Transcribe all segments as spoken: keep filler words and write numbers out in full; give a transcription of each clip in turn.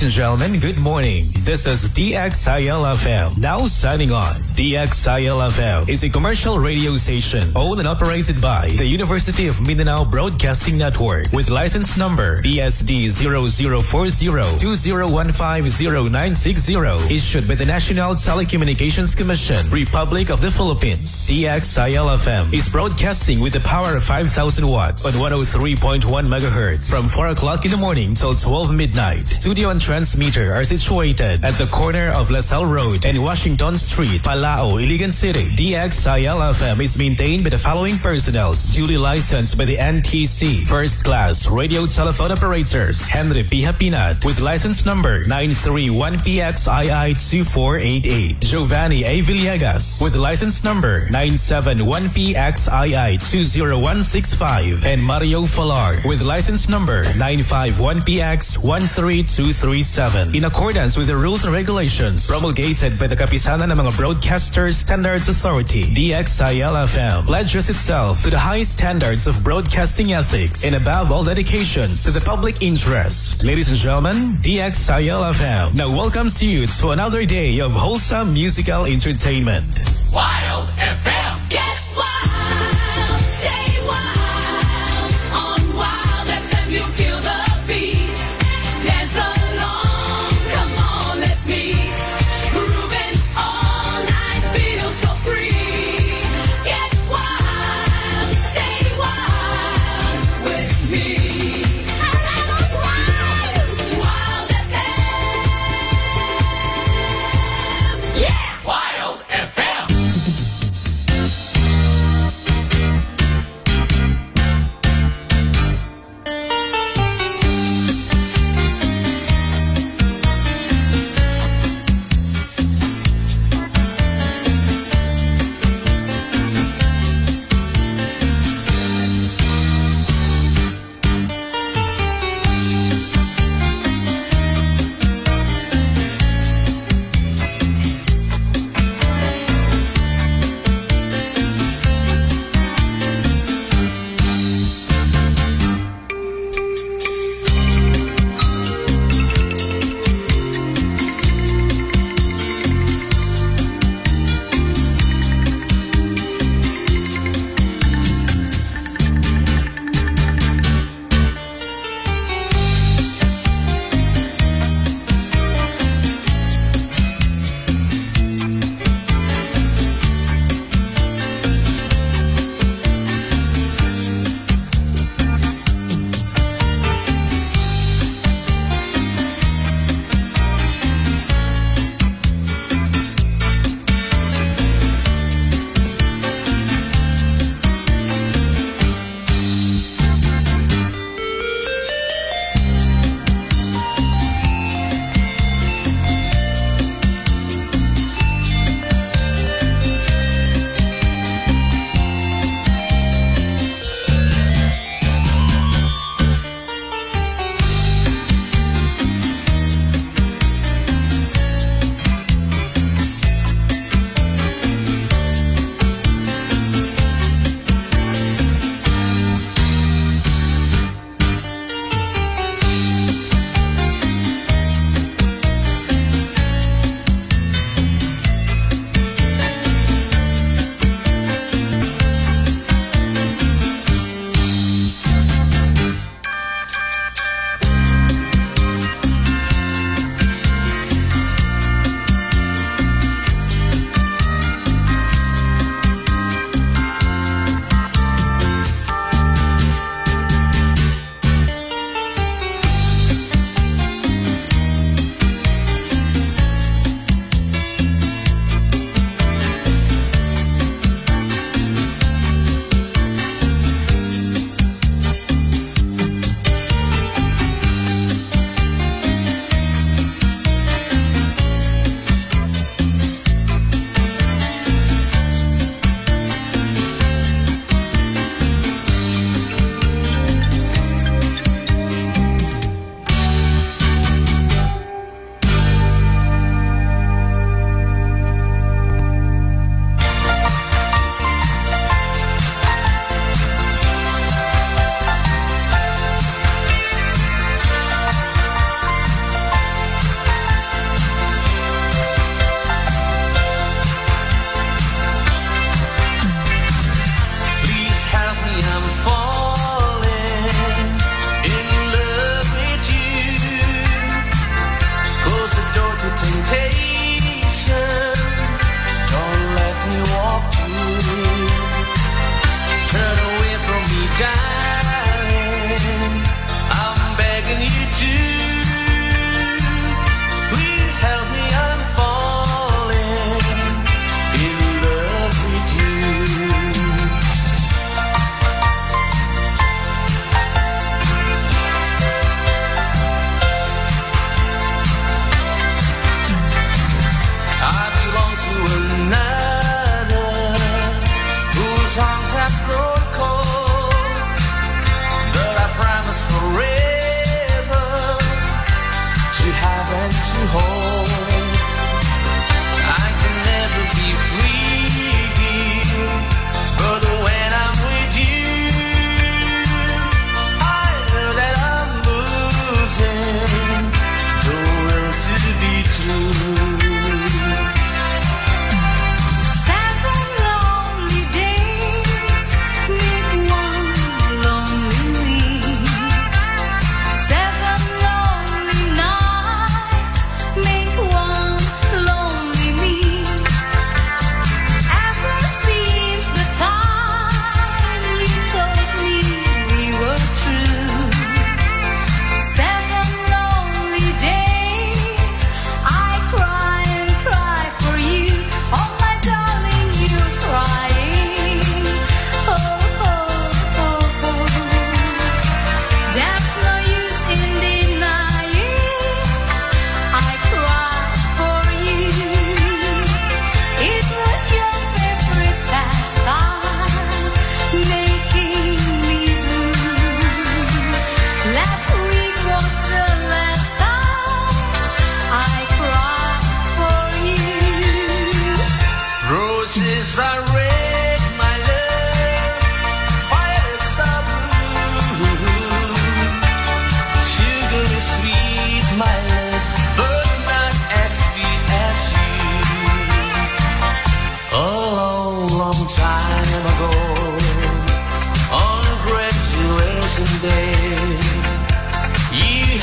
and gentlemen, good morning. This is D X I L F M. Now signing on. D X I L F M is a commercial radio station owned and operated by the University of Mindanao Broadcasting Network with license number B S D zero zero four zero two zero one five zero nine six zero, issued by the National Telecommunications Commission, Republic of the Philippines. D X I L F M is broadcasting with the power of five thousand watts on one oh three point one megahertz from four o'clock in the morning till twelve midnight. Studio and transmitter are situated at the corner of LaSalle Road and Washington Street, Palao, Iligan City. D X I L F M is maintained by the following personnel, duly licensed by the N T C. First class radio telephone operators, Henry P. Hapinat with license number nine three one P X I I two four eight eight. Giovanni A. Villegas with license number nine seven one P X I I two zero one six five. And Mario Falar with license number nine five one P X one three two three seven. In accordance with the rules and regulations promulgated by the Kapisanan ng mga Broadcasters Standards Authority, D X I L F M pledges itself to the highest standards of broadcasting ethics and above all dedications to the public interest. Ladies and gentlemen, D X I L F M now welcomes you to another day of wholesome musical entertainment. Wild F M. Get wild, stay wild. On Wild F M you feel the beat. Dance along, come on, let's meet. Grooving all night, feel so free. Get wild, stay wild with me. Wild F M. Yeah. Wild F M.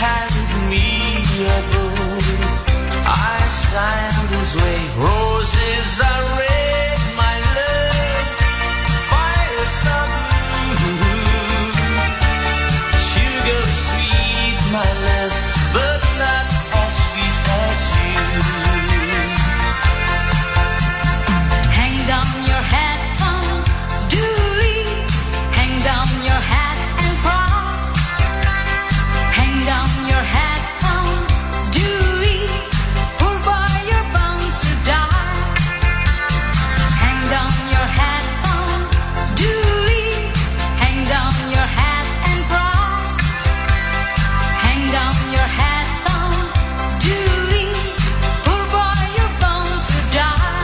handed me a book. I signed this way. Roses are red, my love. Violets are blue. Sugar sweet, my love, but not as sweet as you. Hang down your head, Tom Dooley. Hang down your head and cry. Hang down your head, Tom Dooley. Poor boy, you're bound to die. Hang down your head, Tom Dooley. Hang down your head and cry. Hang down your head, Tom Dooley. Poor boy, you're bound to die.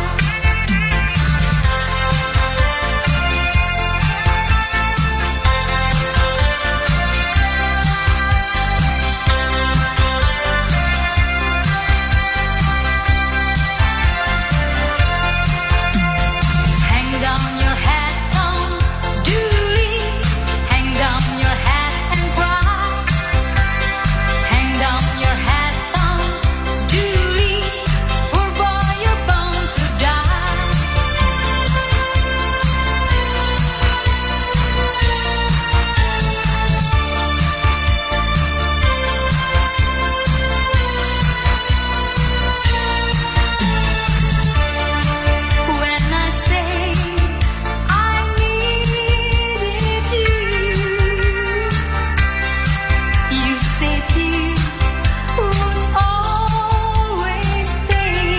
Hang down your head, Tom Dooley. Hang down your head and cry. Hang down your head, Tom Dooley. Poor boy, you're bound to die. When I say I needed you, you said you would always stay.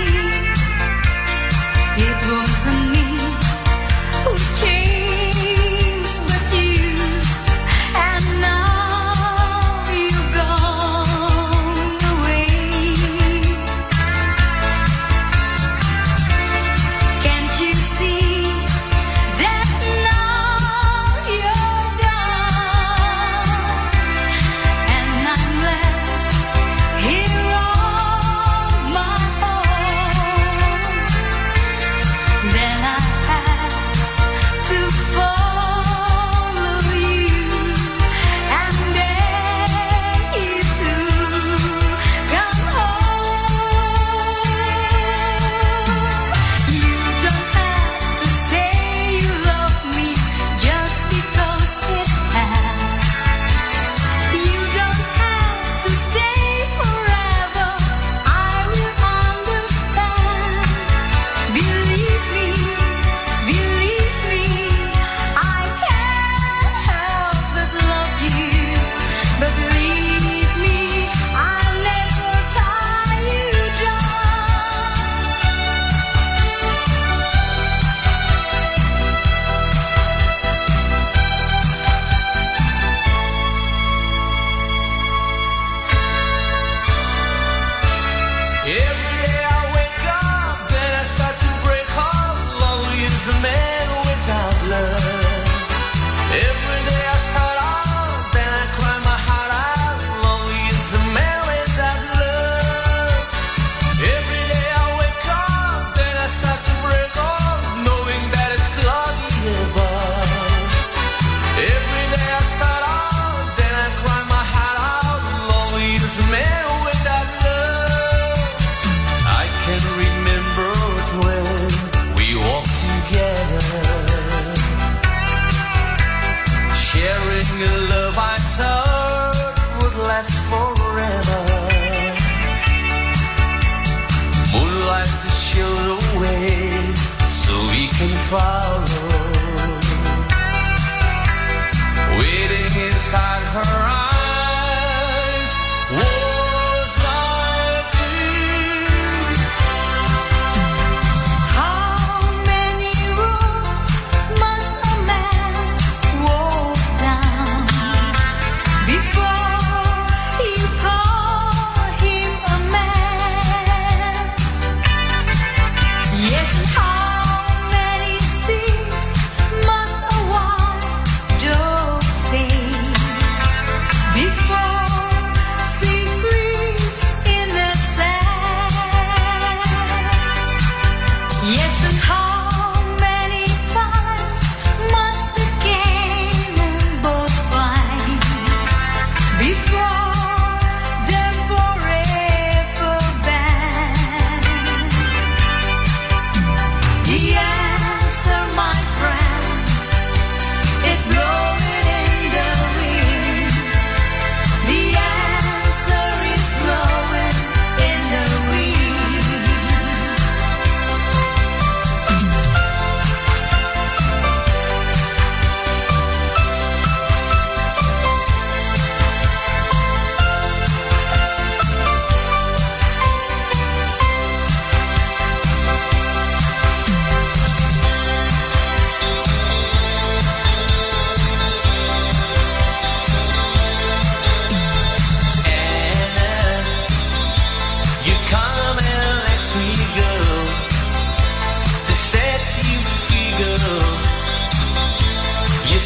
It wasn't me who changed, but you. And now you've gone away. Can't you see that now you're gone? And I'm left here on my own. Then I had to follow you and beg you to come home. You don't have to say you love me just because it has. You don't have to stay forever. I will understand. Believe me, believe me, I can't help but love you. But believe me, I'll never tie you down. Every day I wake up, then I start to break off. Lonely is a man without love. Every day I start out, then I cry my heart out. Lonely is a man without love. Every day I wake up, then I start to break off, knowing that it's cloudy above. Every day I start out, then I cry my heart out. Lonely is a man without love. I can remember it when we walked together, sharing a love I thought would last forever. Moonlight to show the way so we can follow. Waiting inside her eyes was our dream. How many roads must a man walk down before you call him a man? Yes, how many seas must a white dove sail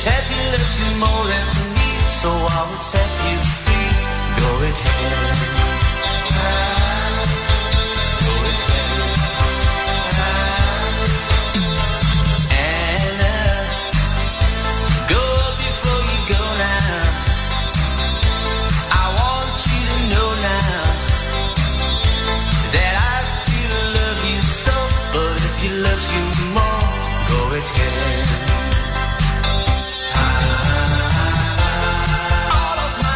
said he loves you more than me, so I would set you free. Go ahead. Go ahead. Anna, go up before you go now. I want you to know now that I still love you so, but if he loves you more, go ahead. All of my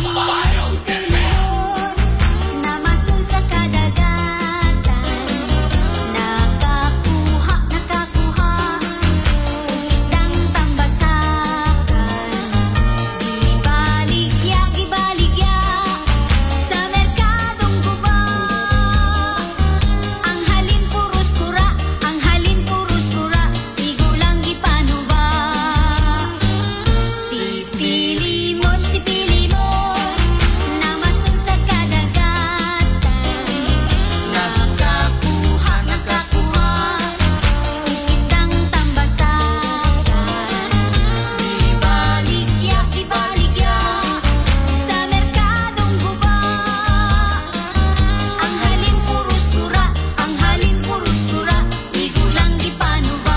Wild F M. Namasul sa kadagatan, nakakuha, nakakuha, isdang tambasakan, gibaligya, gibaligya, sa merkadong guba, ang halin puros kura, ang halin puros kura, igulang gipanuba. Si Pilimon, si Pilimon, namasul sa kadagatan, nakakuha, nakakuha, isdang tambasakan, gibaligya, gibaligya, sa merkadong guba, ang halin puros kura, ang halin puros kura, igulang gipanuba.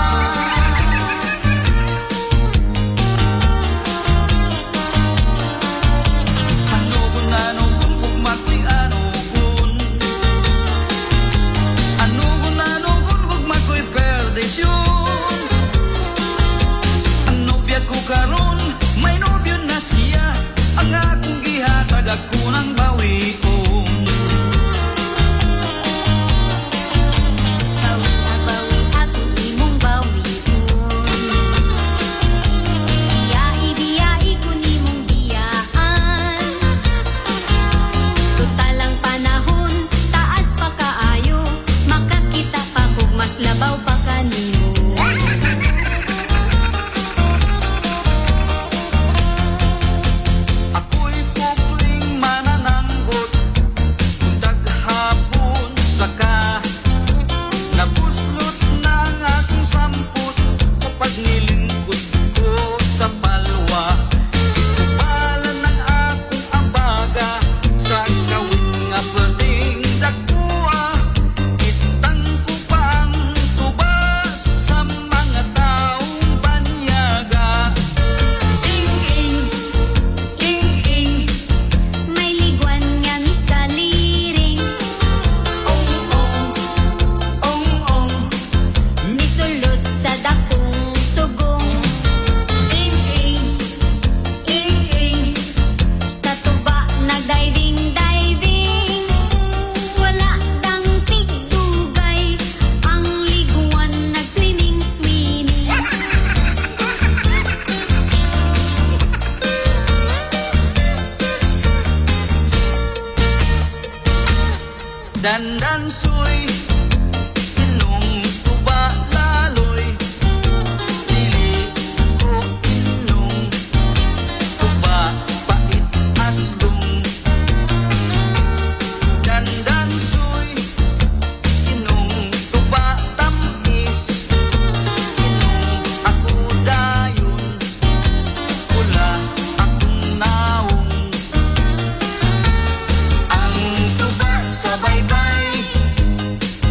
Ano gun ano gun gugmakoy ano gun Ano gun ano gun gugmakoy perdisyon. Ang nobya ko karon may nobyo na siya, ang akong gihatag ako ng bawion. Bawi na bawi ako, di mong bawiun. Biyai, biyai ko ni mong biyaan. Tutal ang panahon, taas pa kaayo, makakita pa kog mas labaw pa kanimo. Ako'y pobring manananggot, buntag hapon saka nabuslot na ang akong samput kapag nilingkod ko sa palwa. Itubalan ng akong ambaga sa kawit nga pwedeng dakuha. Itang ko pa ang tuba sa mga taong banyaga. Ing-ing, ing-ing, May ligwan nga misaliring, ong-ong, ong-ong, misulod sa dakong sugong. ing-ing, ing-ing. Sa tuba nagdiving-diving, wala dang tigdugay, ang liguan nagswimming-swimming. Dandan soy inong tuba laloy, dili ko inong tuba pait aslong. Dandan soy inong tuba tamis, inong ako dayon, wala akong naong. Ang tuba sa baybay,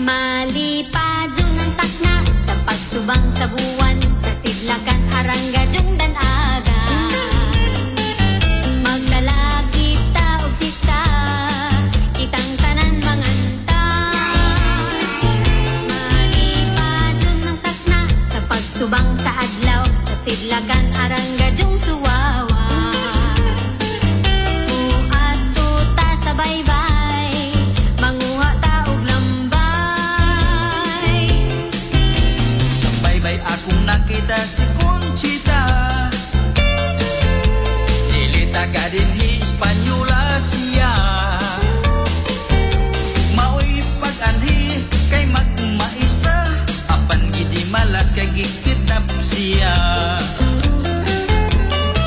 Malipad yung ng takna sa pagsubang sa buwan, sa sidlakan arangga yung danaga. Magdala kita og sista, kitang tanan manganta. Malipad yung ng takna sa pagsubang sa adlaw, sa sidlakan arangga yung suwawa. Muadto ta sa baybay, manguha ta og lambay. Sa baybay akong nakita si Conchita, dili taga dinhi Espanyola siya. Maoy pag-anhi kay magmaisa, apan gidi malas kay gikidnap siya.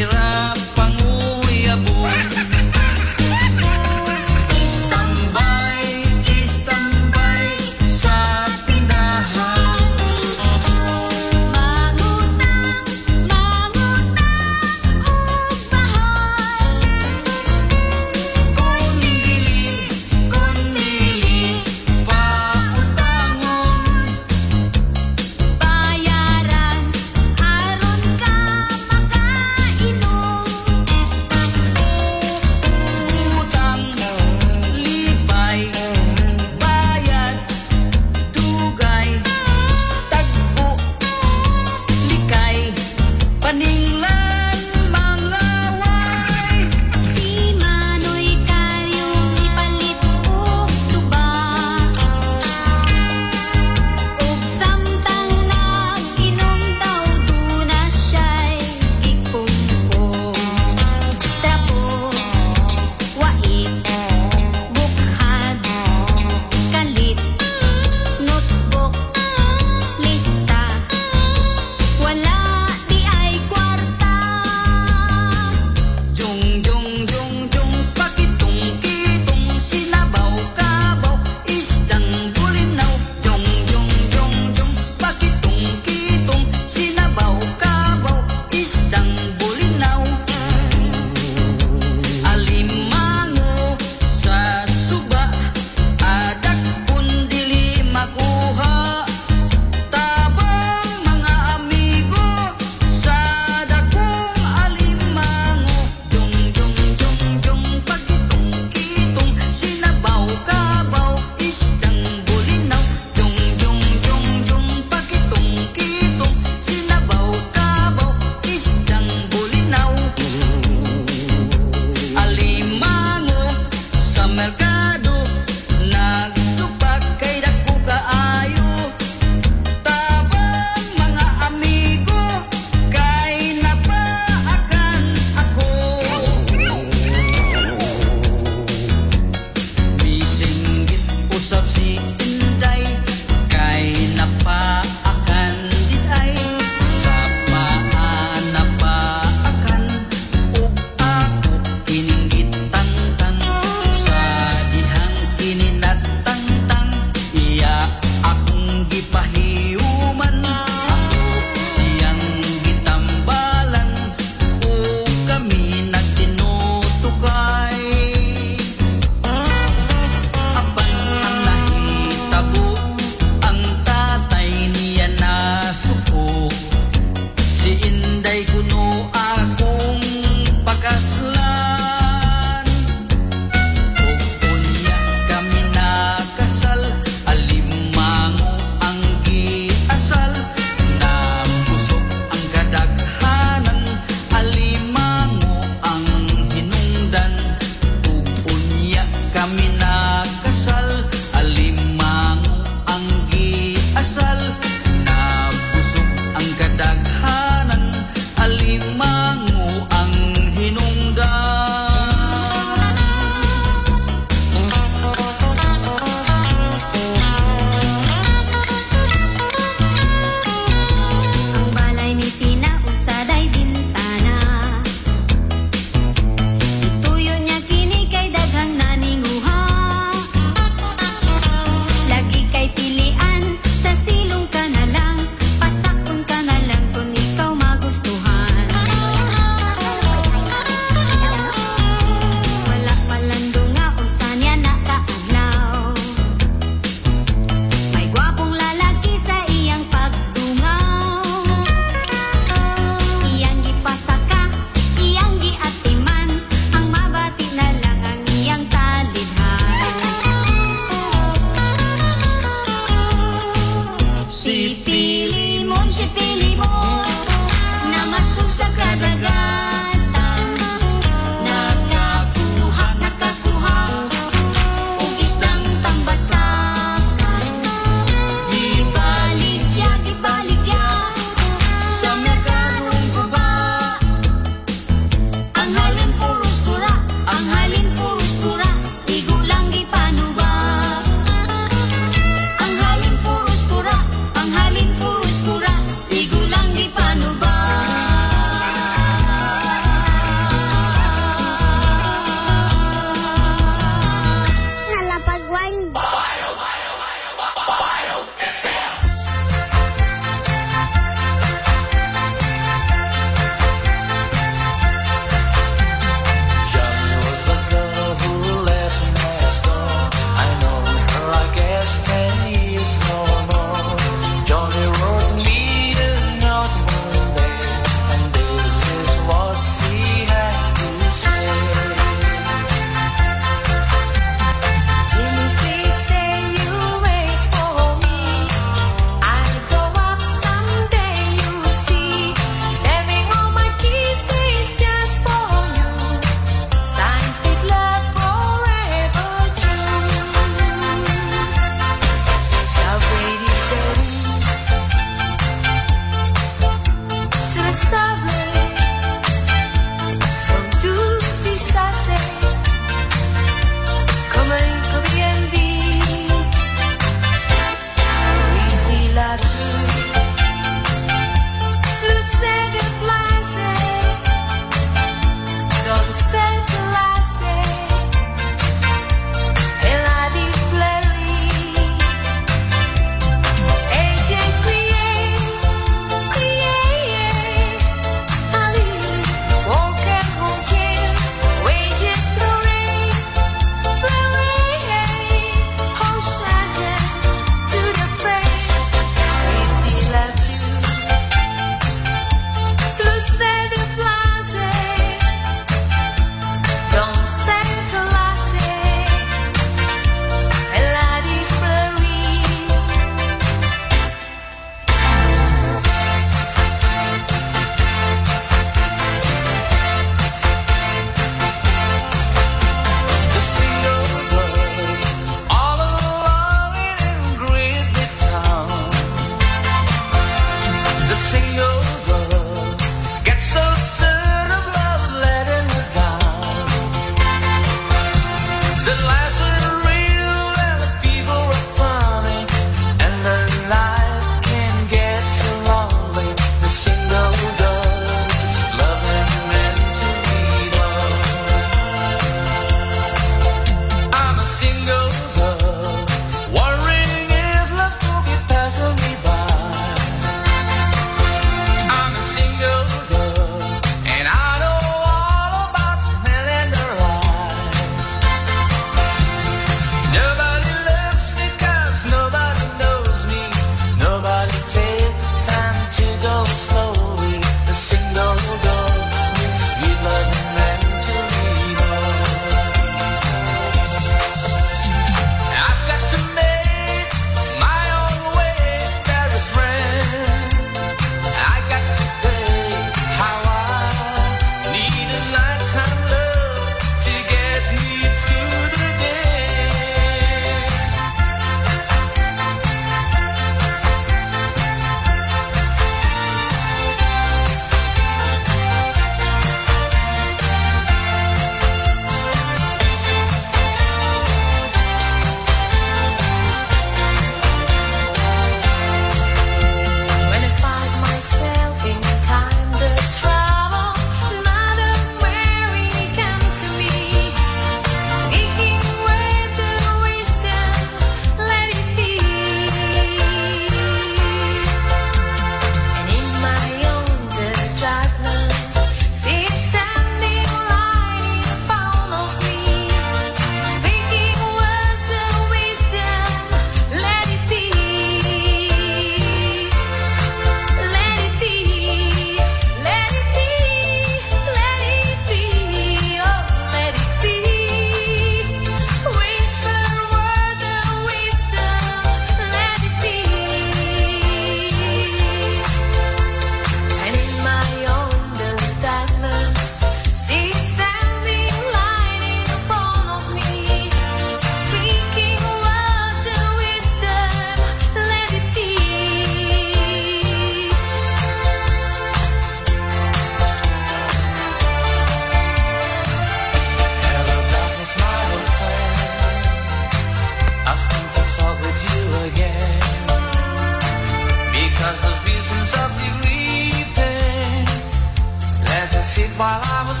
while I was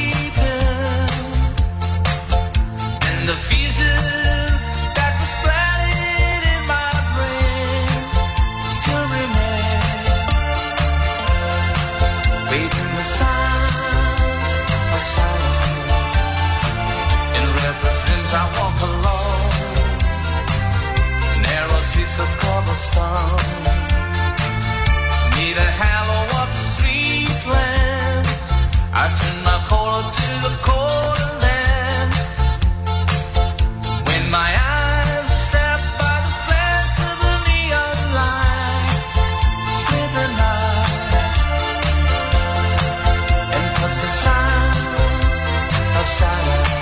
sleeping, and the vision that was planted in my brain still remains. Waiting the sound of silence, in restless dreams I walk alone, narrow streets of cobblestone, need a halo of the street lamp. I turn my collar to the colder land. When my eyes are stabbed by the flash of the neon light, split the night and touch the sound of silence.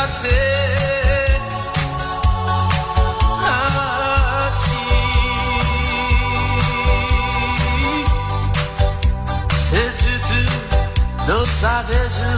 te aqui. Se tu, tu não sabes